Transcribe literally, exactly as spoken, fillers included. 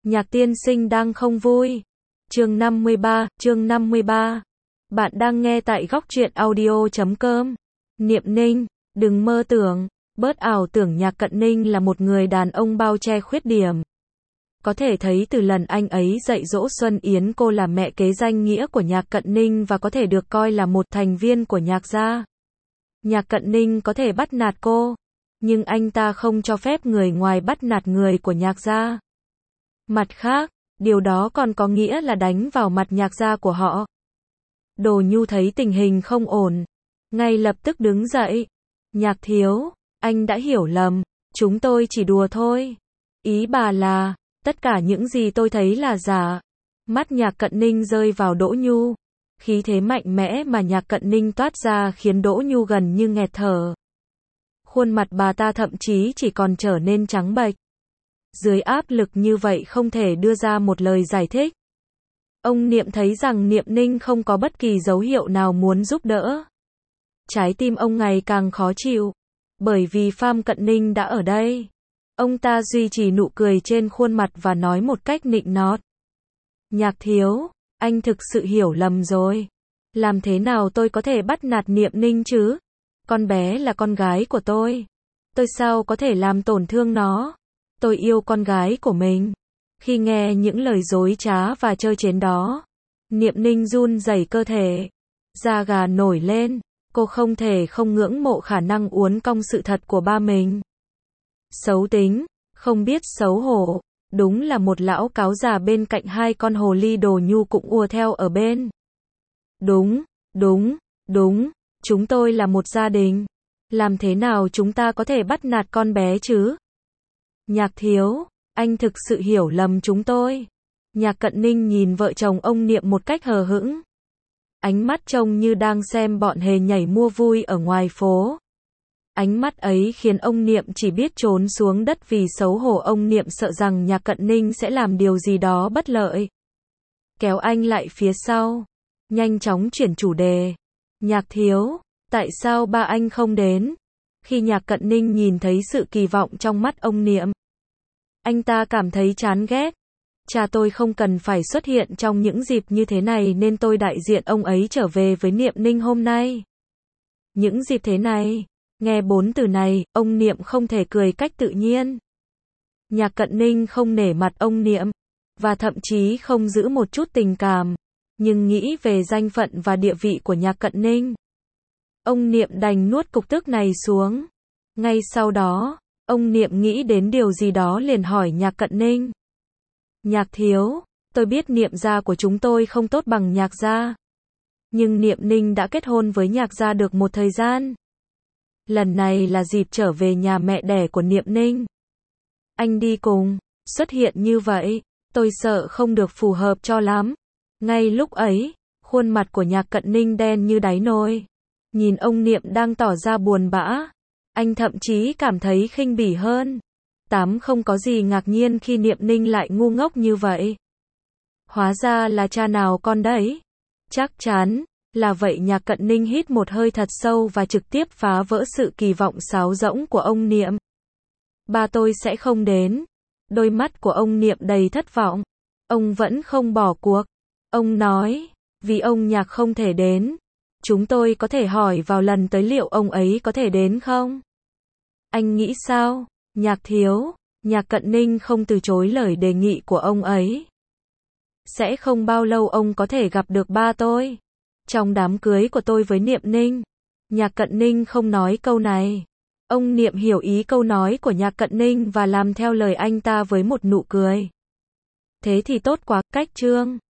Nhạc tiên sinh đang không vui. Chương năm mươi ba, chương năm mươi ba. Bạn đang nghe tại góc truyện audio chấm com. Niệm Ninh, đừng mơ tưởng, bớt ảo tưởng Nhạc Cận Ninh là một người đàn ông bao che khuyết điểm. Có thể thấy từ lần anh ấy dạy dỗ Xuân Yến, cô là mẹ kế danh nghĩa của Nhạc Cận Ninh và có thể được coi là một thành viên của Nhạc gia. Nhạc Cận Ninh có thể bắt nạt cô, nhưng anh ta không cho phép người ngoài bắt nạt người của Nhạc gia. Mặt khác, điều đó còn có nghĩa là đánh vào mặt Nhạc gia của họ. Đồ Nhu thấy tình hình không ổn, ngay lập tức đứng dậy. Nhạc thiếu, anh đã hiểu lầm, chúng tôi chỉ đùa thôi. Ý bà là, tất cả những gì tôi thấy là giả. Mắt Nhạc Cận Ninh rơi vào Đỗ Nhu. Khí thế mạnh mẽ mà Nhạc Cận Ninh toát ra khiến Đỗ Nhu gần như nghẹt thở. Khuôn mặt bà ta thậm chí chỉ còn trở nên trắng bệch. Dưới áp lực như vậy không thể đưa ra một lời giải thích. Ông Niệm thấy rằng Niệm Ninh không có bất kỳ dấu hiệu nào muốn giúp đỡ. Trái tim ông ngày càng khó chịu, bởi vì Pham Cận Ninh đã ở đây. Ông ta duy trì nụ cười trên khuôn mặt và nói một cách nịnh nọt. Nhạc thiếu, anh thực sự hiểu lầm rồi. Làm thế nào tôi có thể bắt nạt Niệm Ninh chứ? Con bé là con gái của tôi. Tôi sao có thể làm tổn thương nó? Tôi yêu con gái của mình. Khi nghe những lời dối trá và trơ trến đó, Niệm Ninh run rẩy cơ thể, da gà nổi lên. Cô không thể không ngưỡng mộ khả năng uốn cong sự thật của ba mình. Xấu tính, không biết xấu hổ, đúng là một lão cáo già bên cạnh hai con hồ ly. Đồ Nhu cũng ùa theo ở bên. Đúng, đúng, đúng, chúng tôi là một gia đình. Làm thế nào chúng ta có thể bắt nạt con bé chứ? Nhạc thiếu, anh thực sự hiểu lầm chúng tôi. Nhạc Cận Ninh nhìn vợ chồng ông Niệm một cách hờ hững. Ánh mắt trông như đang xem bọn hề nhảy mua vui ở ngoài phố. Ánh mắt ấy khiến ông Niệm chỉ biết trốn xuống đất vì xấu hổ. Ông Niệm sợ rằng Nhạc Cận Ninh sẽ làm điều gì đó bất lợi. Kéo anh lại phía sau, nhanh chóng chuyển chủ đề. Nhạc thiếu, tại sao ba anh không đến? Khi Nhạc Cận Ninh nhìn thấy sự kỳ vọng trong mắt ông Niệm, anh ta cảm thấy chán ghét. Cha tôi không cần phải xuất hiện trong những dịp như thế này nên tôi đại diện ông ấy trở về với Niệm Ninh hôm nay. Những dịp thế này, nghe bốn từ này, ông Niệm không thể cười cách tự nhiên. Nhạc Cận Ninh không nể mặt ông Niệm, và thậm chí không giữ một chút tình cảm, nhưng nghĩ về danh phận và địa vị của Nhạc Cận Ninh, ông Niệm đành nuốt cục tức này xuống. Ngay sau đó, ông Niệm nghĩ đến điều gì đó liền hỏi Nhạc Cận Ninh. Nhạc thiếu, tôi biết Niệm gia của chúng tôi không tốt bằng Nhạc gia. Nhưng Niệm Ninh đã kết hôn với Nhạc gia được một thời gian. Lần này là dịp trở về nhà mẹ đẻ của Niệm Ninh. Anh đi cùng, xuất hiện như vậy, tôi sợ không được phù hợp cho lắm. Ngay lúc ấy, khuôn mặt của Nhạc Cận Ninh đen như đáy nồi. Nhìn ông Niệm đang tỏ ra buồn bã, anh thậm chí cảm thấy khinh bỉ hơn. Tám không có gì ngạc nhiên khi Niệm Ninh lại ngu ngốc như vậy. Hóa ra là cha nào con đấy. Chắc chắn là vậy. Nhạc Cận Ninh hít một hơi thật sâu và trực tiếp phá vỡ sự kỳ vọng sáo rỗng của ông Niệm. Ba tôi sẽ không đến. Đôi mắt của ông Niệm đầy thất vọng. Ông vẫn không bỏ cuộc. Ông nói, vì ông Nhạc không thể đến, chúng tôi có thể hỏi vào lần tới liệu ông ấy có thể đến không? Anh nghĩ sao? Nhạc thiếu, Nhạc Cận Ninh không từ chối lời đề nghị của ông ấy. Sẽ không bao lâu ông có thể gặp được ba tôi. Trong đám cưới của tôi với Niệm Ninh. Nhạc Cận Ninh không nói câu này. Ông Niệm hiểu ý câu nói của Nhạc Cận Ninh và làm theo lời anh ta với một nụ cười. Thế thì tốt quá. Cách chương